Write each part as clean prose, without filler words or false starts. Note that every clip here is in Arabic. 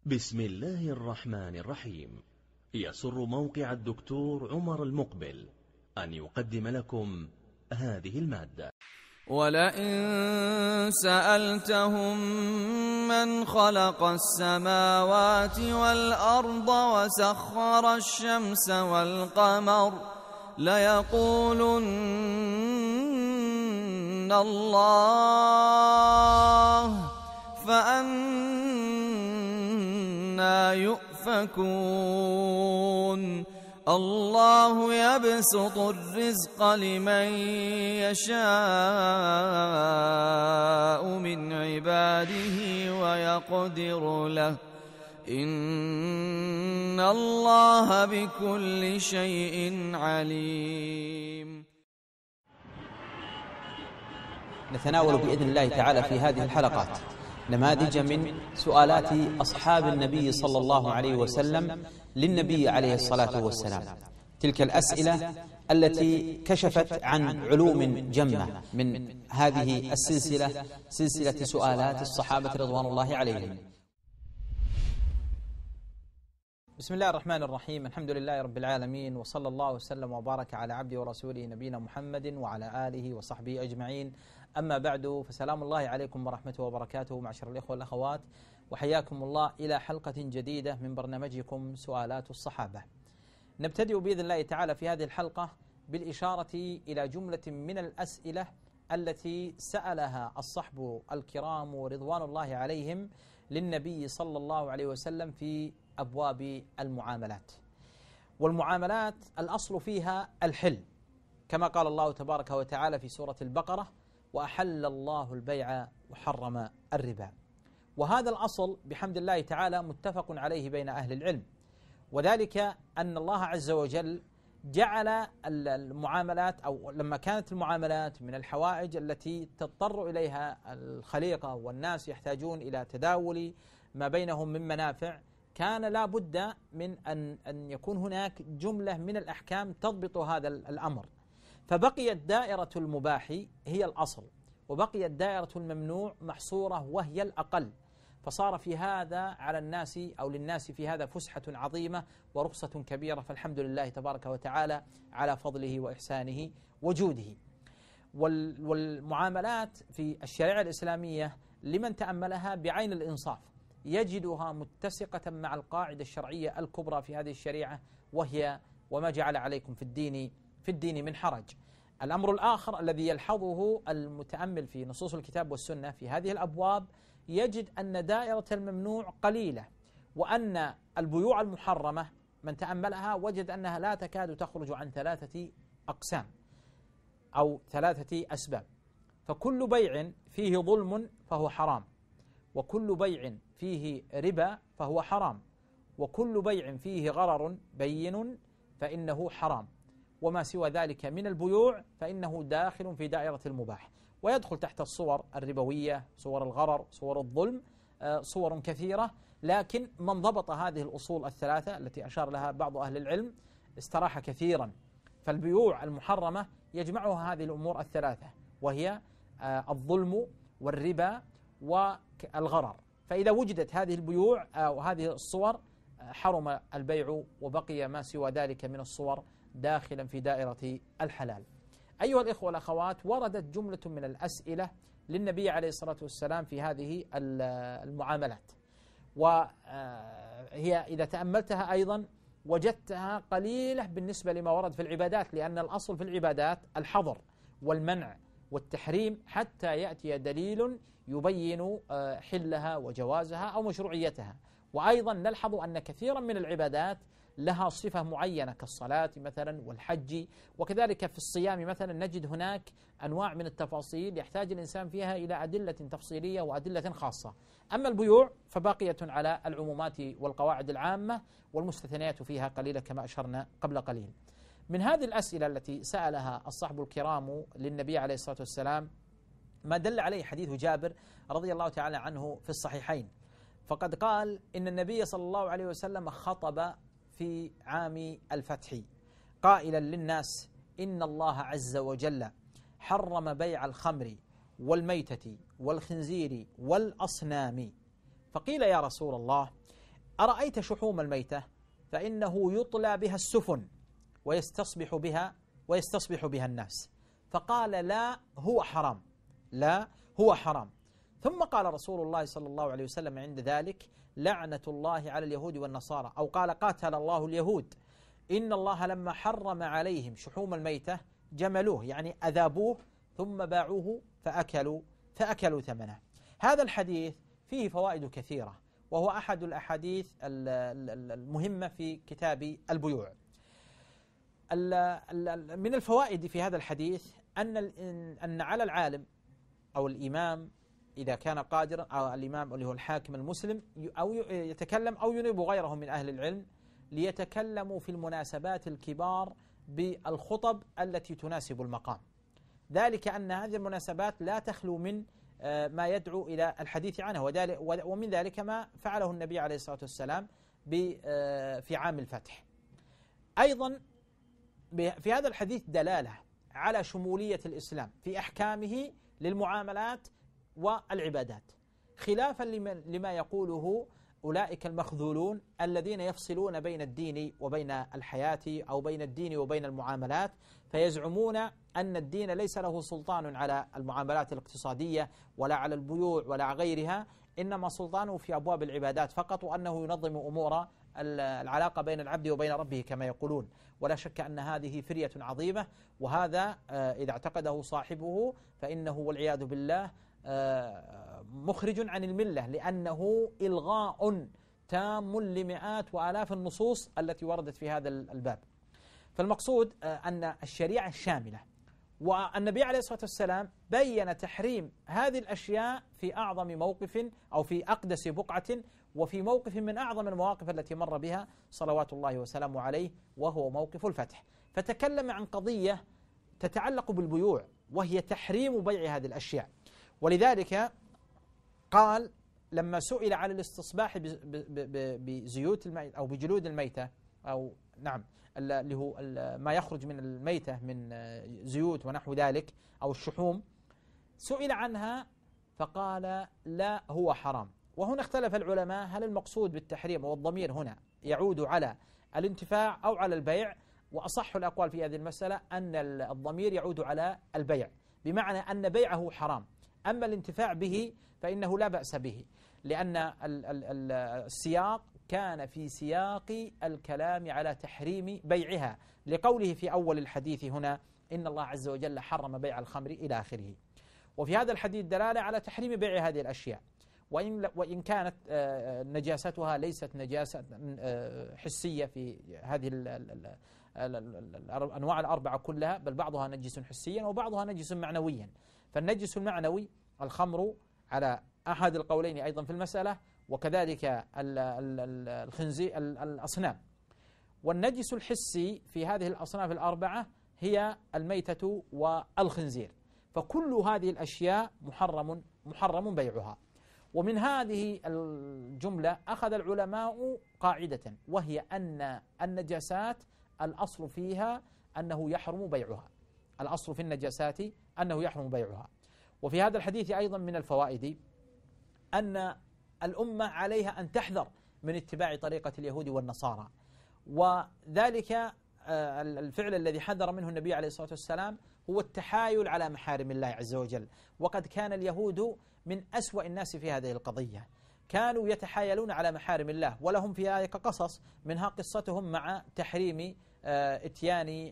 بسم الله الرحمن الرحيم. يسر موقع الدكتور عمر المقبل أن يقدم لكم هذه المادة. ولئن سألتهم من خلق السماوات والأرض وسخر الشمس والقمر ليقولن الله فأنى يؤفكون. الله يبسط الرزق لمن يشاء من عباده ويقدر له إن الله بكل شيء عليم. نتناول بإذن الله تعالى في هذه الحلقات نماذج من سؤالات أصحاب النبي صلى الله عليه وسلم للنبي عليه الصلاة والسلام، تلك الأسئلة التي كشفت عن علوم جمة من هذه السلسلة، سلسلة سؤالات الصحابة رضوان الله عليهم. بسم الله الرحمن الرحيم، الحمد لله رب العالمين، وصلى الله وسلم وبارك على عبده ورسوله نبينا محمد وعلى آله وصحبه أجمعين. أما بعد، فسلام الله عليكم ورحمته وبركاته معشر الإخوة والأخوات، وحياكم الله إلى حلقة جديدة من برنامجكم سؤالات الصحابة. نبتدئ بإذن الله تعالى في هذه الحلقة بالإشارة إلى جملة من الأسئلة التي سألها الصحب الكرام رضوان الله عليهم للنبي صلى الله عليه وسلم في أبواب المعاملات. والمعاملات الأصل فيها الحل، كما قال الله تبارك وتعالى في سورة البقرة: وأحل الله البيع وحرم الربا. وهذا الأصل بحمد الله تعالى متفق عليه بين أهل العلم، وذلك أن الله عز وجل جعل المعاملات، أو لما كانت المعاملات من الحوائج التي تضطر إليها الخليقة والناس يحتاجون إلى تداول ما بينهم من منافع، كان لا بد من أن يكون هناك جملة من الأحكام تضبط هذا الأمر، فبقيت دائرة المباح هي الأصل، وبقيت دائرة الممنوع محصورة وهي الأقل، فصار في هذا على الناس أو للناس في هذا فسحة عظيمة ورخصة كبيرة، فالحمد لله تبارك وتعالى على فضله وإحسانه وجوده. والمعاملات في الشريعة الإسلامية لمن تأملها بعين الإنصاف يجدها متسقة مع القاعدة الشرعية الكبرى في هذه الشريعة، وهي: وما جعل عليكم في الدين من حرج. الأمر الآخر الذي يلحظه المتأمل في نصوص الكتاب والسنة في هذه الأبواب يجد أن دائرة الممنوع قليلة، وأن البيوع المحرمة من تأملها وجد أنها لا تكاد تخرج عن 3 أقسام أو 3 أسباب. فكل بيع فيه ظلم فهو حرام، وكل بيع فيه ربا فهو حرام، وكل بيع فيه غرر بين فإنه حرام، وما سوى ذلك من البيوع فإنه داخل في دائرة المباح، ويدخل تحت الصور الربوية، صور الغرر، صور الظلم، صور كثيرة. لكن من ضبط هذه الأصول ال3 التي أشار لها بعض أهل العلم استراح كثيرا. فالبيوع المحرمة يجمعها هذه الأمور ال3، وهي الظلم والربا والغرر. فإذا وجدت هذه البيوع أو هذه الصور حرم البيع، وبقي ما سوى ذلك من الصور داخلا في دائرة الحلال. أيها الإخوة والأخوات، وردت جملة من الأسئلة للنبي عليه الصلاة والسلام في هذه المعاملات، وهي إذا تأملتها أيضا وجدتها قليلة بالنسبة لما ورد في العبادات، لأن الأصل في العبادات الحظر والمنع والتحريم حتى يأتي دليل يبين حلها وجوازها أو مشروعيتها. وأيضا نلحظ أن كثيرا من العبادات لها صفة معينة كالصلاة مثلا والحج، وكذلك في الصيام مثلا نجد هناك أنواع من التفاصيل يحتاج الإنسان فيها إلى أدلة تفصيلية وأدلة خاصة. أما البيوع فباقية على العمومات والقواعد العامة، والمستثنيات فيها قليلة كما أشرنا قبل قليل. من هذه الأسئلة التي سألها الصحب الكرام للنبي عليه الصلاة والسلام ما دل عليه حديث جابر رضي الله تعالى عنه في الصحيحين، فقد قال إن النبي صلى الله عليه وسلم خطب في عام الفتح قائلا للناس: إن الله عز وجل حرم بيع الخمر والميتة والخنزير والأصنام. فقيل: يا رسول الله، أرأيت شحوم الميتة فإنه يطلى بها السفن ويستصبح بها الناس. فقال لا هو حرام، لا هو حرام. ثم قال رسول الله صلى الله عليه وسلم عند ذلك لعنة الله على اليهود والنصارى، أو قال قاتل الله اليهود، إن الله لما حرم عليهم شحوم الميتة جملوه، يعني أذابوه ثم باعوه فأكلوا ثمنه. هذا الحديث فيه فوائد كثيرة، وهو أحد الأحاديث المهمة في كتاب البيوع. من الفوائد في هذا الحديث أن على العالم أو الإمام إذا كان قادرا، أو الإمام اللي هو الحاكم المسلم، أو يتكلم أو ينيب غيره من أهل العلم ليتكلموا في المناسبات الكبار بالخطب التي تناسب المقام، ذلك أن هذه المناسبات لا تخلو من ما يدعو إلى الحديث عنه، ومن ذلك ما فعله النبي عليه الصلاة والسلام في عام الفتح. أيضا في هذا الحديث دلالة على شمولية الإسلام في أحكامه للمعاملات والعبادات، خلافا لما يقوله أولئك المخذولون الذين يفصلون بين الدين وبين الحياة، أو بين الدين وبين المعاملات، فيزعمون أن الدين ليس له سلطان على المعاملات الاقتصادية ولا على البيوع ولا غيرها، إنما سلطانه في أبواب العبادات فقط، وأنه ينظم أمور العلاقة بين العبد وبين ربه كما يقولون. ولا شك أن هذه فرية عظيمة، وهذا إذا اعتقده صاحبه فإنه والعياذ بالله مخرج عن الملة، لأنه إلغاء تام لمئات وآلاف النصوص التي وردت في هذا الباب. فالمقصود أن الشريعة الشاملة، والنبي عليه الصلاة والسلام بيّن تحريم هذه الأشياء في أعظم موقف، أو في أقدس بقعة، وفي موقف من أعظم المواقف التي مر بها صلوات الله وسلامه عليه، وهو موقف الفتح. فتكلم عن قضية تتعلق بالبيوع، وهي تحريم بيع هذه الأشياء. ولذلك قال لما سئل عن الاستصباح بزيوت الميتة أو بجلود الميتة، أو نعم اللي هو ما يخرج من الميتة من زيوت ونحو ذلك أو الشحوم، سئل عنها فقال لا هو حرام. وهنا اختلف العلماء هل المقصود بالتحريم والضمير هنا يعود على الانتفاع أو على البيع، وأصح الأقوال في هذه المسألة أن الضمير يعود على البيع، بمعنى أن بيعه حرام، أما الانتفاع به فإنه لا بأس به، لأن السياق كان في سياق الكلام على تحريم بيعها، لقوله في أول الحديث هنا إن الله عز وجل حرم بيع الخمر إلى آخره. وفي هذا الحديث دلالة على تحريم بيع هذه الأشياء، وإن كانت نجاستها ليست نجاسة حسية في هذه الأنواع الأربعة كلها، بل بعضها نجس حسيا وبعضها نجس معنويا. فالنجس المعنوي الخمر على أحد القولين أيضا في المسألة، وكذلك الخنزير الأصنام. والنجس الحسي في هذه الأصناف الأربعة هي الميتة والخنزير. فكل هذه الأشياء محرم بيعها. ومن هذه الجملة أخذ العلماء قاعدة، وهي أن النجاسات الأصل فيها أنه يحرم بيعها، الأصل في النجاسات أنه يحرم بيعها. وفي هذا الحديث أيضا من الفوائد أن الأمة عليها أن تحذر من اتباع طريقة اليهود والنصارى، وذلك الفعل الذي حذر منه النبي عليه الصلاة والسلام هو التحايل على محارم الله عز وجل. وقد كان اليهود من أسوأ الناس في هذه القضية، كانوا يتحايلون على محارم الله، ولهم في ذلك قصص، منها قصتهم مع تحريم اتيان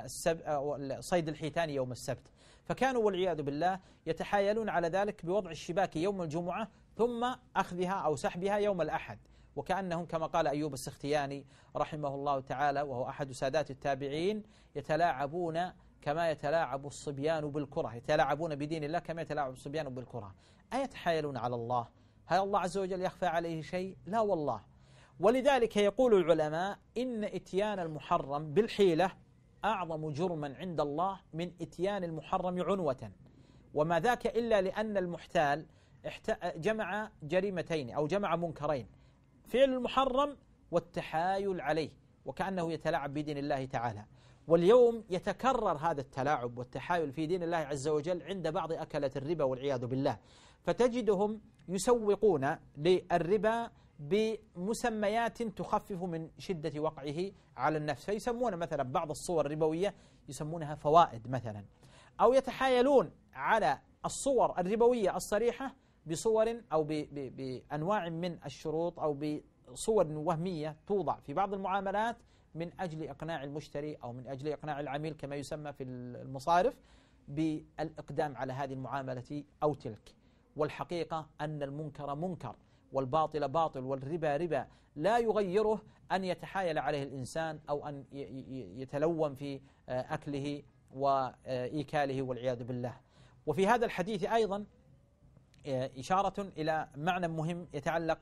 صيد الحيتان يوم السبت. فكانوا والعياذ بالله يتحايلون على ذلك بوضع الشباك يوم الجمعة ثم أخذها أو سحبها يوم الأحد، وكأنهم كما قال أيوب السختياني رحمه الله تعالى، وهو أحد سادات التابعين، يتلاعبون كما يتلاعب الصبيان بالكرة، يتلاعبون بدين الله كما يتلاعب الصبيان بالكرة. أيتحايلون على الله؟ هل الله عز وجل يخفى عليه شيء؟ لا والله. ولذلك يقول العلماء إن إتيان المحرم بالحيلة أعظم جرما عند الله من إتيان المحرم عنوة، وما ذاك إلا لأن المحتال جمع جريمتين أو جمع منكرين: فعل المحرم والتحايل عليه، وكأنه يتلاعب بدين الله تعالى. واليوم يتكرر هذا التلاعب والتحايل في دين الله عز وجل عند بعض أكلة الربا والعياذ بالله، فتجدهم يسوقون للربا بمسميات تخفف من شدة وقعه على النفس، فيسمون مثلا بعض الصور الربوية يسمونها فوائد مثلا، أو يتحايلون على الصور الربوية الصريحة بصور أو بأنواع من الشروط أو بصور وهمية توضع في بعض المعاملات من أجل إقناع المشتري أو من أجل إقناع العميل كما يسمى في المصارف بالإقدام على هذه المعاملة أو تلك. والحقيقة أن المنكر منكر والباطل باطل والربا ربا، لا يغيره أن يتحايل عليه الإنسان أو أن يتلون في أكله وإيكاله والعياذ بالله. وفي هذا الحديث أيضا إشارة إلى معنى مهم يتعلق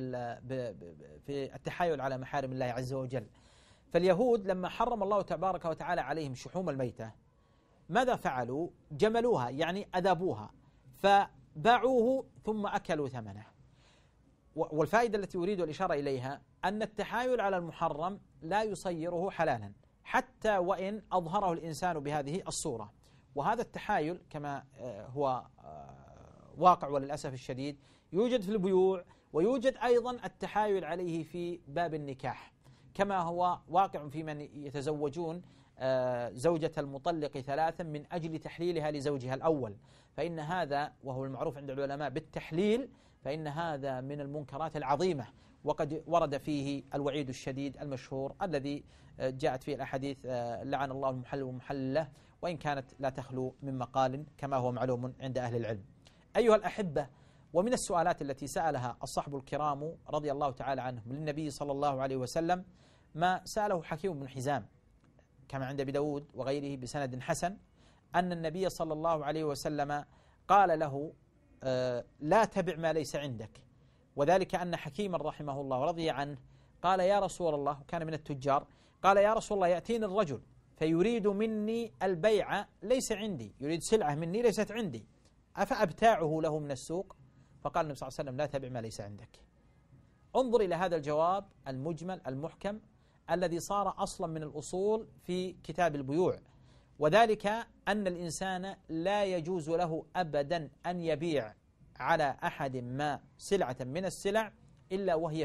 في التحايل على محارم الله عز وجل. فاليهود لما حرم الله تبارك وتعالى عليهم شحوم الميتة ماذا فعلوا؟ جملوها، يعني أذابوها، فباعوه ثم أكلوا ثمنه. والفائدة التي أريد الإشارة إليها أن التحايل على المحرم لا يصيره حلالا حتى وإن أظهره الإنسان بهذه الصورة. وهذا التحايل كما هو واقع وللأسف الشديد يوجد في البيوع، ويوجد أيضا التحايل عليه في باب النكاح، كما هو واقع في من يتزوجون زوجة المطلق ثلاثا من أجل تحليلها لزوجها الأول، فإن هذا وهو المعروف عند العلماء بالتحليل، فإن هذا من المنكرات العظيمة، وقد ورد فيه الوعيد الشديد المشهور الذي جاءت فيه الأحاديث لعن الله المحلل والمحلل له، وإن كانت لا تخلو من مقال كما هو معلوم عند أهل العلم. أيها الأحبة، ومن السؤالات التي سألها الصحب الكرام رضي الله تعالى عنهم للنبي صلى الله عليه وسلم ما سأله حكيم بن حزام كما عند أبي داود وغيره بسند حسن، أن النبي صلى الله عليه وسلم قال له لا تبع ما ليس عندك، وذلك أن حكيما رحمه الله ورضي عنه قال يا رسول الله، كان من التجار، قال يا رسول الله يأتيني الرجل فيريد مني البيع ليس عندي، يريد سلعة مني ليست عندي، أفأبتاعه له من السوق؟ فقال النبي صلى الله عليه وسلم لا تبع ما ليس عندك. انظر إلى هذا الجواب المجمل المحكم الذي صار أصلا من الأصول في كتاب البيوع، وذلك أن الإنسان لا يجوز له أبدا أن يبيع على أحد ما سلعة من السلع إلا وهي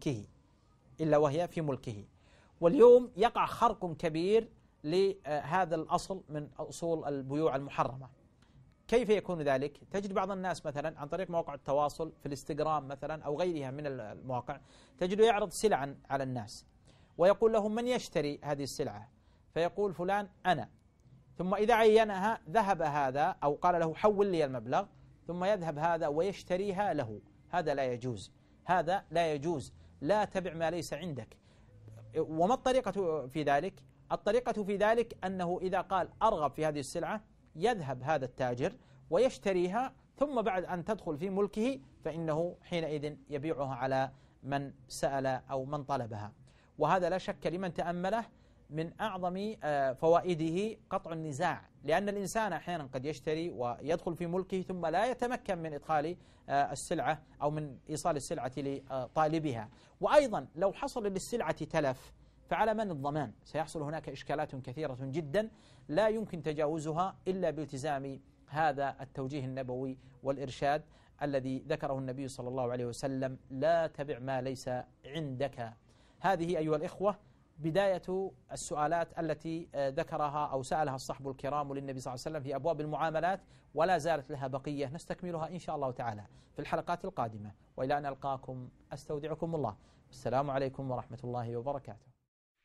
في ملكه. واليوم يقع خرق كبير لهذا الأصل من أصول البيوع المحرمة. كيف يكون ذلك؟ تجد بعض الناس مثلا عن طريق مواقع التواصل في الانستغرام مثلا أو غيرها من المواقع، تجده يعرض سلعا على الناس ويقول لهم من يشتري هذه السلعة؟ فيقول فلان أنا، ثم إذا عينها ذهب هذا أو قال له حول لي المبلغ، ثم يذهب هذا ويشتريها له. هذا لا يجوز، هذا لا يجوز، لا تبع ما ليس عندك. وما الطريقة في ذلك؟ الطريقة في ذلك أنه إذا قال أرغب في هذه السلعة يذهب هذا التاجر ويشتريها، ثم بعد أن تدخل في ملكه فإنه حينئذ يبيعها على من سأل أو من طلبها. وهذا لا شك لمن تأمله من أعظم فوائده قطع النزاع، لأن الإنسان أحيانا قد يشتري ويدخل في ملكه ثم لا يتمكن من إدخال السلعة أو من إيصال السلعة لطالبها. وأيضا لو حصل للسلعة تلف فعلى من الضمان؟ سيحصل هناك إشكالات كثيرة جدا لا يمكن تجاوزها إلا بالتزام هذا التوجيه النبوي والإرشاد الذي ذكره النبي صلى الله عليه وسلم: لا تبع ما ليس عندك. هذه أيها الإخوة بداية السؤالات التي ذكرها أو سألها الصحب الكرام للنبي صلى الله عليه وسلم في أبواب المعاملات، ولا زالت لها بقية نستكملها إن شاء الله تعالى في الحلقات القادمة. وإلى أن ألقاكم أستودعكم الله، السلام عليكم ورحمة الله وبركاته.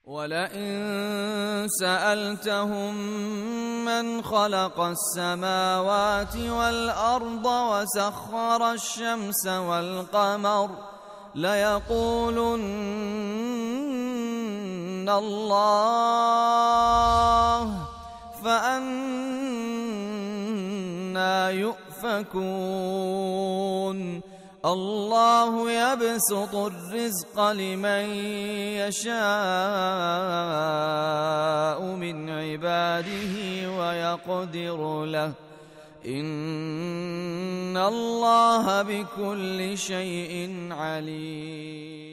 ولئن سألتهم من خلق السماوات والأرض وسخر الشمس والقمر ليقولن الله، فأنى يؤفكون. الله يبسط الرزق لمن يشاء من عباده ويقدر له، إن الله بكل شيء عليم.